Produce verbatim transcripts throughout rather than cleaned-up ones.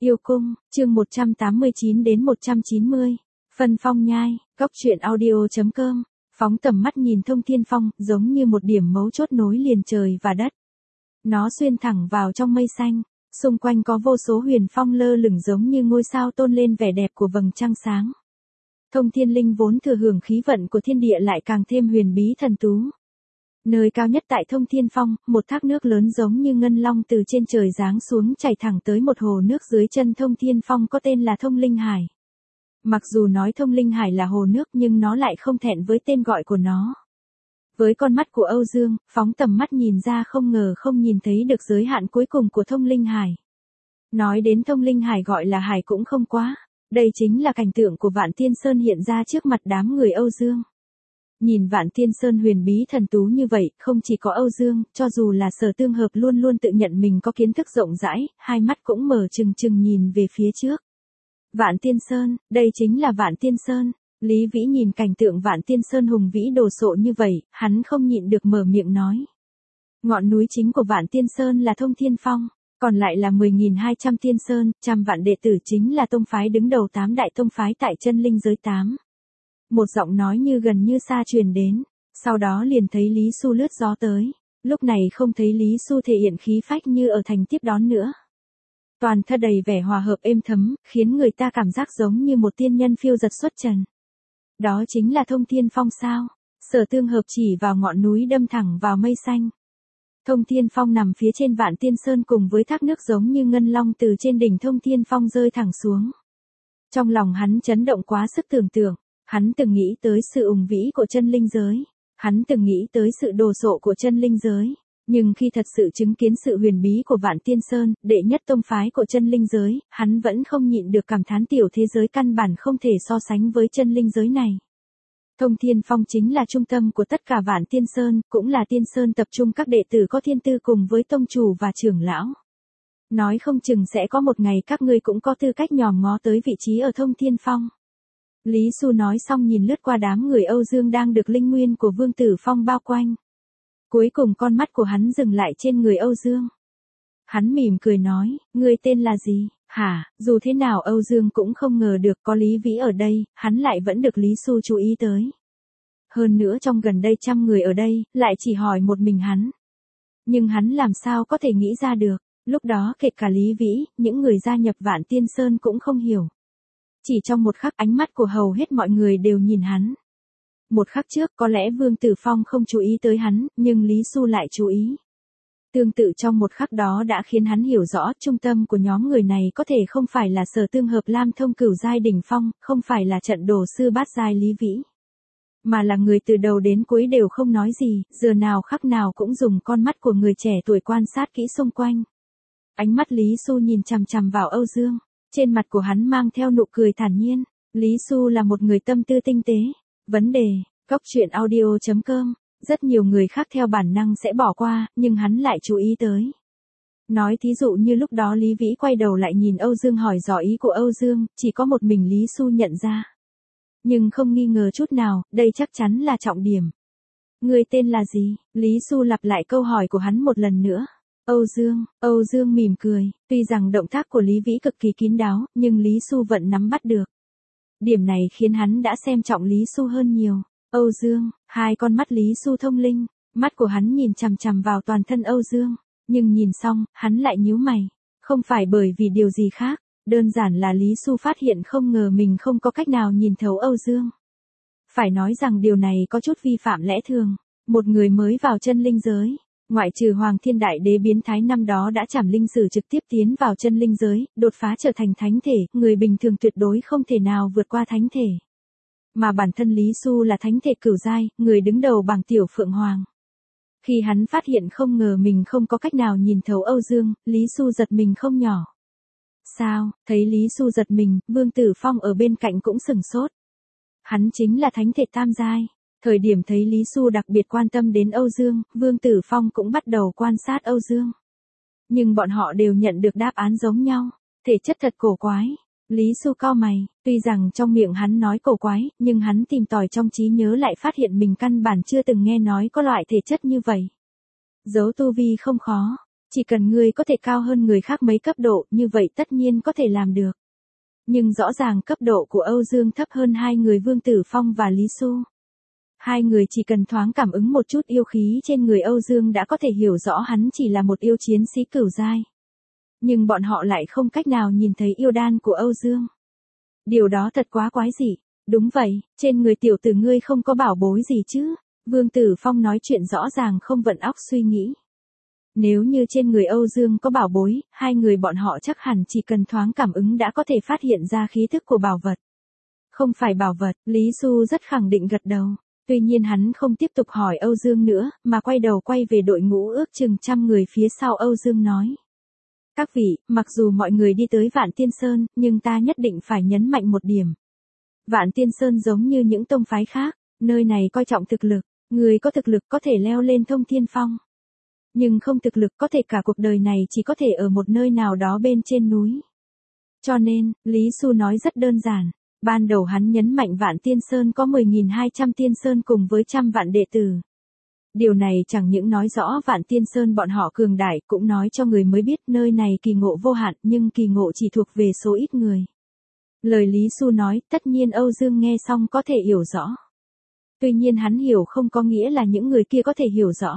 Yêu cung, chương một trăm tám mươi chín đến một trăm chín mươi. Phân phong nhai, góc truyện audio chấm com. Phóng tầm mắt nhìn Thông Thiên Phong, giống như một điểm mấu chốt nối liền trời và đất. Nó xuyên thẳng vào trong mây xanh, xung quanh có vô số huyền phong lơ lửng giống như ngôi sao tôn lên vẻ đẹp của vầng trăng sáng. Thông Thiên Linh vốn thừa hưởng khí vận của thiên địa lại càng thêm huyền bí thần tú. Nơi cao nhất tại Thông Thiên Phong, một thác nước lớn giống như ngân long từ trên trời giáng xuống chảy thẳng tới một hồ nước dưới chân Thông Thiên Phong có tên là Thông Linh Hải. Mặc dù nói Thông Linh Hải là hồ nước nhưng nó lại không thẹn với tên gọi của nó. Với con mắt của Âu Dương, phóng tầm mắt nhìn ra không ngờ không nhìn thấy được giới hạn cuối cùng của Thông Linh Hải. Nói đến Thông Linh Hải gọi là hải cũng không quá, đây chính là cảnh tượng của Vạn Tiên Sơn hiện ra trước mặt đám người Âu Dương. Nhìn Vạn Tiên Sơn huyền bí thần tú như vậy, không chỉ có Âu Dương, cho dù là Sở Tương Hợp luôn luôn tự nhận mình có kiến thức rộng rãi, hai mắt cũng mở trừng trừng nhìn về phía trước. Vạn Tiên Sơn, đây chính là Vạn Tiên Sơn. Lý Vĩ nhìn cảnh tượng Vạn Tiên Sơn hùng vĩ đồ sộ như vậy, hắn không nhịn được mở miệng nói. Ngọn núi chính của Vạn Tiên Sơn là Thông Thiên Phong, còn lại là mười nghìn hai trăm tiên sơn, trăm vạn đệ tử chính là tông phái đứng đầu tám đại tông phái tại chân linh giới tám. Một giọng nói như gần như xa truyền đến, sau đó liền thấy Lý Xu lướt gió tới, lúc này không thấy Lý Xu thể hiện khí phách như ở thành tiếp đón nữa. Toàn thân đầy vẻ hòa hợp êm thấm, khiến người ta cảm giác giống như một tiên nhân phiêu giật xuất trần. Đó chính là Thông Thiên Phong sao? Sở Tương Hợp chỉ vào ngọn núi đâm thẳng vào mây xanh. Thông Thiên Phong nằm phía trên Vạn Tiên Sơn cùng với thác nước giống như ngân long từ trên đỉnh Thông Thiên Phong rơi thẳng xuống. Trong lòng hắn chấn động quá sức tưởng tượng, hắn từng nghĩ tới sự ùng vĩ của chân linh giới, hắn từng nghĩ tới sự đồ sộ của chân linh giới, nhưng khi thật sự chứng kiến sự huyền bí của Vạn Tiên Sơn, đệ nhất tông phái của chân linh giới, hắn vẫn không nhịn được cảm thán tiểu thế giới căn bản không thể so sánh với chân linh giới này. Thông Thiên Phong chính là trung tâm của tất cả Vạn Tiên Sơn, cũng là Tiên Sơn tập trung các đệ tử có thiên tư cùng với tông chủ và trưởng lão. Nói không chừng sẽ có một ngày các ngươi cũng có tư cách nhòm ngó tới vị trí ở Thông Thiên Phong. Lý Xu nói xong nhìn lướt qua đám người Âu Dương đang được linh nguyên của Vương Tử Phong bao quanh. Cuối cùng con mắt của hắn dừng lại trên người Âu Dương. Hắn mỉm cười nói, ngươi tên là gì, hả? Dù thế nào Âu Dương cũng không ngờ được có Lý Vĩ ở đây, hắn lại vẫn được Lý Xu chú ý tới. Hơn nữa trong gần đây trăm người ở đây, lại chỉ hỏi một mình hắn. Nhưng hắn làm sao có thể nghĩ ra được, lúc đó kể cả Lý Vĩ, những người gia nhập Vạn Tiên Sơn cũng không hiểu. Chỉ trong một khắc ánh mắt của hầu hết mọi người đều nhìn hắn. Một khắc trước có lẽ Vương Tử Phong không chú ý tới hắn, nhưng Lý Xu lại chú ý. Tương tự trong một khắc đó đã khiến hắn hiểu rõ trung tâm của nhóm người này có thể không phải là Sở Tương Hợp Lam Thông Cửu giai đỉnh phong, không phải là trận đồ sư bát giai Lý Vĩ. Mà là người từ đầu đến cuối đều không nói gì, giờ nào khắc nào cũng dùng con mắt của người trẻ tuổi quan sát kỹ xung quanh. Ánh mắt Lý Xu nhìn chằm chằm vào Âu Dương, trên mặt của hắn mang theo nụ cười thản nhiên. Lý Xu là một người tâm tư tinh tế. Vấn đề, góc truyện audio chấm com, rất nhiều người khác theo bản năng sẽ bỏ qua, nhưng hắn lại chú ý tới. Nói thí dụ như lúc đó Lý Vĩ quay đầu lại nhìn Âu Dương hỏi dò ý của Âu Dương, chỉ có một mình Lý Xu nhận ra. Nhưng không nghi ngờ chút nào, đây chắc chắn là trọng điểm. Người tên là gì? Lý Xu lặp lại câu hỏi của hắn một lần nữa. Âu Dương, Âu Dương mỉm cười, tuy rằng động tác của Lý Vĩ cực kỳ kín đáo, nhưng Lý Xu vẫn nắm bắt được. Điểm này khiến hắn đã xem trọng Lý Xu hơn nhiều. Âu Dương, hai con mắt Lý Xu thông linh, mắt của hắn nhìn chằm chằm vào toàn thân Âu Dương, nhưng nhìn xong, hắn lại nhíu mày, không phải bởi vì điều gì khác, đơn giản là Lý Xu phát hiện không ngờ mình không có cách nào nhìn thấu Âu Dương. Phải nói rằng điều này có chút vi phạm lẽ thường, một người mới vào chân linh giới, ngoại trừ Hoàng Thiên Đại Đế biến thái năm đó đã chảm linh sử trực tiếp tiến vào chân linh giới, đột phá trở thành thánh thể, người bình thường tuyệt đối không thể nào vượt qua thánh thể. Mà bản thân Lý Xu là thánh thể cửu giai, người đứng đầu bảng tiểu Phượng Hoàng. Khi hắn phát hiện không ngờ mình không có cách nào nhìn thấu Âu Dương, Lý Xu giật mình không nhỏ. Sao? Thấy Lý Xu giật mình, Vương Tử Phong ở bên cạnh cũng sửng sốt. Hắn chính là thánh thể tam giai. Thời điểm thấy Lý Xu đặc biệt quan tâm đến Âu Dương, Vương Tử Phong cũng bắt đầu quan sát Âu Dương. Nhưng bọn họ đều nhận được đáp án giống nhau, thể chất thật cổ quái. Lý Xu cau mày, tuy rằng trong miệng hắn nói cổ quái, nhưng hắn tìm tòi trong trí nhớ lại phát hiện mình căn bản chưa từng nghe nói có loại thể chất như vậy. Giấu tu vi không khó, Chỉ cần ngươi có thể cao hơn người khác mấy cấp độ, như vậy tất nhiên có thể làm được. Nhưng rõ ràng cấp độ của Âu Dương thấp hơn hai người Vương Tử Phong và Lý Xu. Hai người chỉ cần thoáng cảm ứng một chút yêu khí trên người Âu Dương đã có thể hiểu rõ hắn chỉ là một yêu chiến sĩ cửu giai. Nhưng bọn họ lại không cách nào nhìn thấy yêu đan của Âu Dương. Điều đó thật quá quái dị. Đúng vậy, trên người tiểu tử ngươi không có bảo bối gì chứ? Vương Tử Phong nói chuyện rõ ràng không vận óc suy nghĩ. Nếu như trên người Âu Dương có bảo bối, hai người bọn họ chắc hẳn chỉ cần thoáng cảm ứng đã có thể phát hiện ra khí thức của bảo vật. Không phải bảo vật, Lý Xu rất khẳng định gật đầu. Tuy nhiên hắn không tiếp tục hỏi Âu Dương nữa, mà quay đầu quay về đội ngũ ước chừng trăm người phía sau Âu Dương nói. Các vị, mặc dù mọi người đi tới Vạn Tiên Sơn, nhưng ta nhất định phải nhấn mạnh một điểm. Vạn Tiên Sơn giống như những tông phái khác, nơi này coi trọng thực lực, người có thực lực có thể leo lên Thông Thiên Phong. Nhưng không thực lực có thể cả cuộc đời này chỉ có thể ở một nơi nào đó bên trên núi. Cho nên, Lý Xu nói rất đơn giản. Ban đầu hắn nhấn mạnh Vạn Tiên Sơn có mười nghìn hai trăm tiên sơn cùng với trăm vạn đệ tử. Điều này chẳng những nói rõ Vạn Tiên Sơn bọn họ cường đại, cũng nói cho người mới biết nơi này kỳ ngộ vô hạn, nhưng kỳ ngộ chỉ thuộc về số ít người. Lời Lý Xu nói, tất nhiên Âu Dương nghe xong có thể hiểu rõ. Tuy nhiên hắn hiểu không có nghĩa là những người kia có thể hiểu rõ.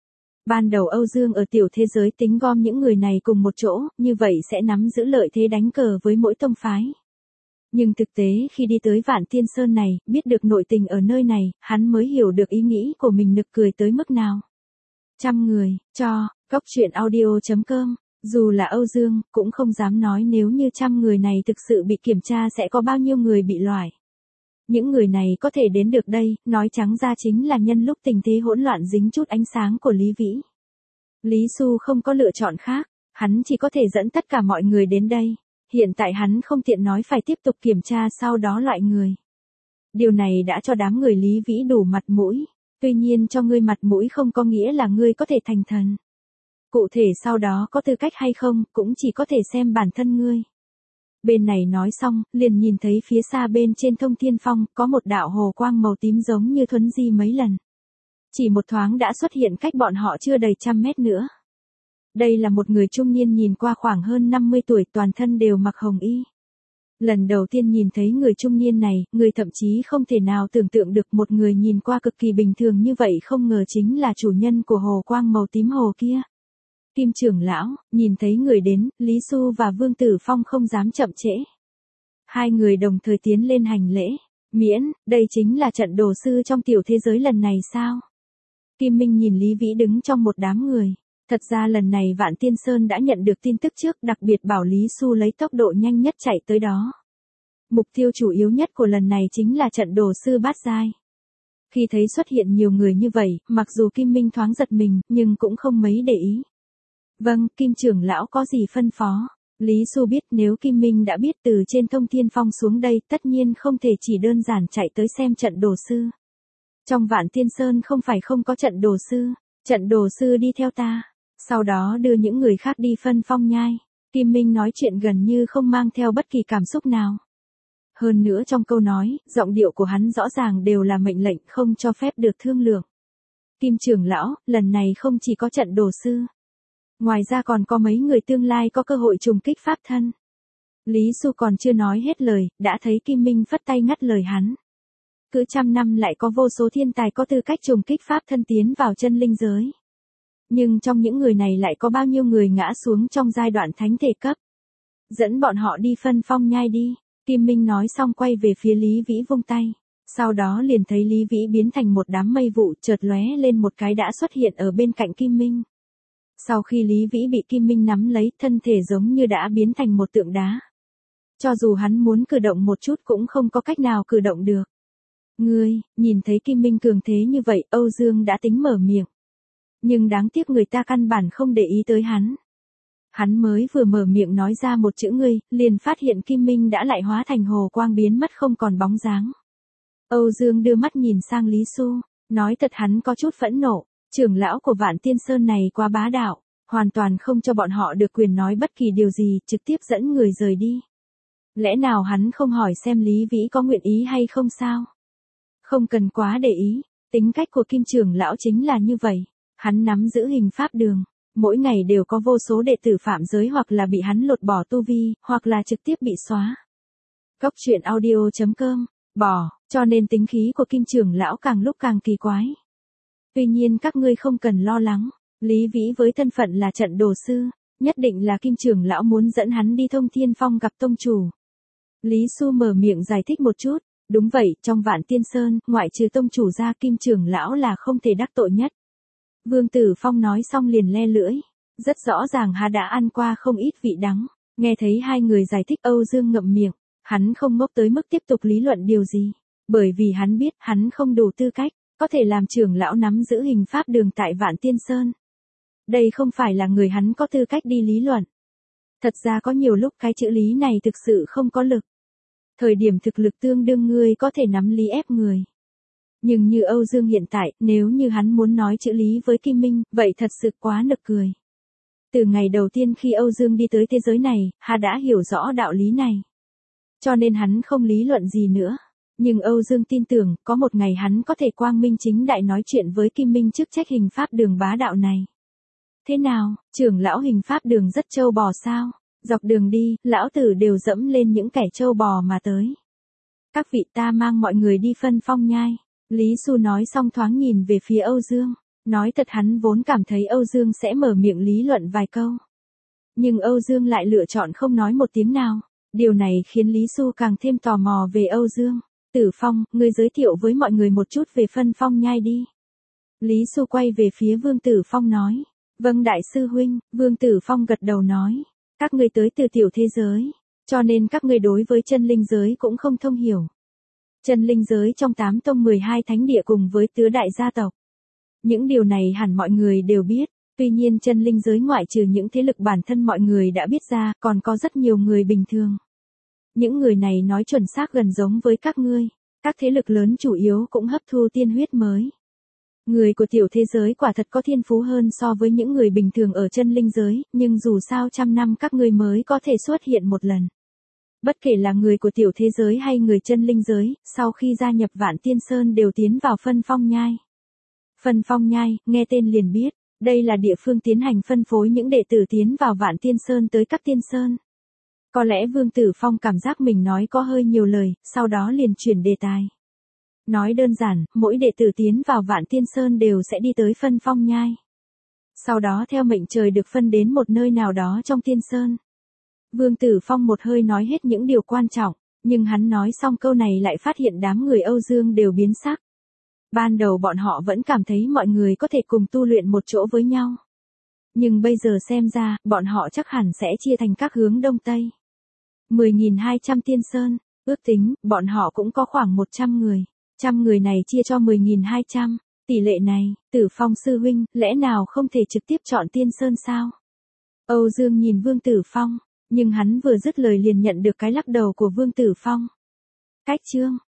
Ban đầu Âu Dương ở tiểu thế giới tính gom những người này cùng một chỗ, như vậy sẽ nắm giữ lợi thế đánh cờ với mỗi tông phái. Nhưng thực tế khi đi tới Vạn Tiên Sơn này, biết được nội tình ở nơi này, hắn mới hiểu được ý nghĩ của mình nực cười tới mức nào. Trăm người, cho, góc truyện audio chấm com, dù là Âu Dương, cũng không dám nói nếu như trăm người này thực sự bị kiểm tra sẽ có bao nhiêu người bị loại. Những người này có thể đến được đây, nói trắng ra chính là nhân lúc tình thế hỗn loạn dính chút ánh sáng của Lý Vĩ. Lý Xu không có lựa chọn khác, hắn chỉ có thể dẫn tất cả mọi người đến đây. Hiện tại hắn không tiện nói phải tiếp tục kiểm tra sau đó loại người. Điều này đã cho đám người Lý Vĩ đủ mặt mũi. Tuy nhiên cho ngươi mặt mũi không có nghĩa là ngươi có thể thành thần. Cụ thể sau đó có tư cách hay không, cũng chỉ có thể xem bản thân ngươi. Bên này nói xong, liền nhìn thấy phía xa bên trên Thông Thiên Phong, có một đạo hồ quang màu tím giống như thuấn di mấy lần. Chỉ một thoáng đã xuất hiện cách bọn họ chưa đầy trăm mét nữa. Đây là một người trung niên nhìn qua khoảng hơn năm mươi tuổi, toàn thân đều mặc hồng y. Lần đầu tiên nhìn thấy người trung niên này, người thậm chí không thể nào tưởng tượng được một người nhìn qua cực kỳ bình thường như vậy không ngờ chính là chủ nhân của hồ quang màu tím hồ kia. Kim trưởng lão, nhìn thấy người đến, Lý Xu và Vương Tử Phong không dám chậm trễ. Hai người đồng thời tiến lên hành lễ. Miễn, đây chính là trận đồ sư trong tiểu thế giới lần này sao? Kim Minh nhìn Lý Vĩ đứng trong một đám người. Thật ra lần này Vạn Tiên Sơn đã nhận được tin tức trước, đặc biệt bảo Lý Xu lấy tốc độ nhanh nhất chạy tới đó. Mục tiêu chủ yếu nhất của lần này chính là trận đồ sư bát giai. Khi thấy xuất hiện nhiều người như vậy, mặc dù Kim Minh thoáng giật mình, nhưng cũng không mấy để ý. Vâng, Kim trưởng lão có gì phân phó? Lý Xu biết nếu Kim Minh đã biết từ trên Thông Thiên Phong xuống đây, tất nhiên không thể chỉ đơn giản chạy tới xem trận đồ sư. Trong Vạn Tiên Sơn không phải không có trận đồ sư, trận đồ sư đi theo ta. Sau đó đưa những người khác đi phân phong nhai. Kim Minh nói chuyện gần như không mang theo bất kỳ cảm xúc nào. Hơn nữa trong câu nói, giọng điệu của hắn rõ ràng đều là mệnh lệnh không cho phép được thương lượng. Kim trưởng lão, lần này không chỉ có trận đồ sư. Ngoài ra còn có mấy người tương lai có cơ hội trùng kích pháp thân. Lý Xu còn chưa nói hết lời, đã thấy Kim Minh phất tay ngắt lời hắn. Cứ trăm năm lại có vô số thiên tài có tư cách trùng kích pháp thân tiến vào chân linh giới. Nhưng trong những người này lại có bao nhiêu người ngã xuống trong giai đoạn thánh thể cấp. Dẫn bọn họ đi phân phong nhai đi. Kim Minh nói xong quay về phía Lý Vĩ vung tay. Sau đó liền thấy Lý Vĩ biến thành một đám mây vụ chợt lóe lên một cái đã xuất hiện ở bên cạnh Kim Minh. Sau khi Lý Vĩ bị Kim Minh nắm lấy, thân thể giống như đã biến thành một tượng đá. Cho dù hắn muốn cử động một chút cũng không có cách nào cử động được. Ngươi, nhìn thấy Kim Minh cường thế như vậy, Âu Dương đã tính mở miệng. Nhưng đáng tiếc người ta căn bản không để ý tới hắn. Hắn mới vừa mở miệng nói ra một chữ ngươi, liền phát hiện Kim Minh đã lại hóa thành hồ quang biến mất không còn bóng dáng. Âu Dương đưa mắt nhìn sang Lý Xu, nói thật hắn có chút phẫn nộ, trưởng lão của Vạn Tiên Sơn này quá bá đạo, hoàn toàn không cho bọn họ được quyền nói bất kỳ điều gì, trực tiếp dẫn người rời đi. Lẽ nào hắn không hỏi xem Lý Vĩ có nguyện ý hay không sao? Không cần quá để ý, tính cách của Kim trưởng lão chính là như vậy. Hắn nắm giữ hình pháp đường, Mỗi ngày đều có vô số đệ tử phạm giới hoặc là bị hắn lột bỏ tu vi, hoặc là trực tiếp bị xóa. Cốc truyện audio chấm com, bỏ, cho nên tính khí của Kim trưởng lão càng lúc càng kỳ quái. Tuy nhiên các ngươi không cần lo lắng, Lý Vĩ với thân phận là trận đồ sư, nhất định là Kim trưởng lão muốn dẫn hắn đi Thông Thiên Phong gặp tông chủ. Lý Xu mở miệng giải thích một chút, đúng vậy, trong Vạn Tiên Sơn, ngoại trừ tông chủ ra Kim trưởng lão là không thể đắc tội nhất. Vương Tử Phong nói xong liền le lưỡi, rất rõ ràng hắn đã ăn qua không ít vị đắng, nghe thấy hai người giải thích Âu Dương ngậm miệng, hắn không ngốc tới mức tiếp tục lý luận điều gì, bởi vì hắn biết hắn không đủ tư cách, có thể làm trưởng lão nắm giữ hình pháp đường tại Vạn Tiên Sơn. Đây không phải là người hắn có tư cách đi lý luận. Thật ra có nhiều lúc cái chữ lý này thực sự không có lực. Thời điểm thực lực tương đương ngươi có thể nắm lý ép người. Nhưng như Âu Dương hiện tại, nếu như hắn muốn nói chữ lý với Kim Minh, vậy thật sự quá nực cười. Từ ngày đầu tiên khi Âu Dương đi tới thế giới này, hắn đã hiểu rõ đạo lý này. Cho nên hắn không lý luận gì nữa. Nhưng Âu Dương tin tưởng, có một ngày hắn có thể quang minh chính đại nói chuyện với Kim Minh chức trách hình pháp đường bá đạo này. Thế nào, trưởng lão hình pháp đường rất trâu bò sao? Dọc đường đi, lão tử đều dẫm lên những kẻ trâu bò mà tới. Các vị, ta mang mọi người đi Phân Phong Nhai. Lý Xu nói xong thoáng nhìn về phía Âu Dương. Nói thật hắn vốn cảm thấy Âu Dương sẽ mở miệng lý luận vài câu. Nhưng Âu Dương lại lựa chọn không nói một tiếng nào. Điều này khiến Lý Xu càng thêm tò mò về Âu Dương. Tử Phong, ngươi giới thiệu với mọi người một chút về Phân Phong Nhai đi. Lý Xu quay về phía Vương Tử Phong nói. Vâng đại sư huynh, Vương Tử Phong gật đầu nói. Các ngươi tới từ tiểu thế giới, cho nên các ngươi đối với chân linh giới cũng không thông hiểu. Chân linh giới trong tám tông mười hai thánh địa cùng với tứ đại gia tộc. Những điều này hẳn mọi người đều biết, tuy nhiên chân linh giới ngoại trừ những thế lực bản thân mọi người đã biết ra, còn có rất nhiều người bình thường. Những người này nói chuẩn xác gần giống với các ngươi, các thế lực lớn chủ yếu cũng hấp thu tiên huyết mới. Người của tiểu thế giới quả thật có thiên phú hơn so với những người bình thường ở chân linh giới, nhưng dù sao trăm năm các ngươi mới có thể xuất hiện một lần. Bất kể là người của tiểu thế giới hay người chân linh giới, sau khi gia nhập Vạn Tiên Sơn đều tiến vào Phân Phong Nhai. Phân Phong Nhai, nghe tên liền biết, đây là địa phương tiến hành phân phối những đệ tử tiến vào Vạn Tiên Sơn tới các tiên sơn. Có lẽ Vương Tử Phong cảm giác mình nói có hơi nhiều lời, sau đó liền chuyển đề tài. Nói đơn giản, mỗi đệ tử tiến vào Vạn Tiên Sơn đều sẽ đi tới Phân Phong Nhai. Sau đó theo mệnh trời được phân đến một nơi nào đó trong Tiên Sơn. Vương Tử Phong một hơi nói hết những điều quan trọng, nhưng hắn nói xong câu này lại phát hiện đám người Âu Dương đều biến sắc. Ban đầu bọn họ vẫn cảm thấy mọi người có thể cùng tu luyện một chỗ với nhau. Nhưng bây giờ xem ra, bọn họ chắc hẳn sẽ chia thành các hướng Đông Tây. mười nghìn hai trăm Tiên Sơn, ước tính, bọn họ cũng có khoảng một trăm người. Trăm người này chia cho mười nghìn hai trăm, tỷ lệ này, Tử Phong sư huynh, lẽ nào không thể trực tiếp chọn Tiên Sơn sao? Âu Dương nhìn Vương Tử Phong, nhưng hắn vừa dứt lời liền nhận được cái lắc đầu của Vương Tử Phong. Cách chương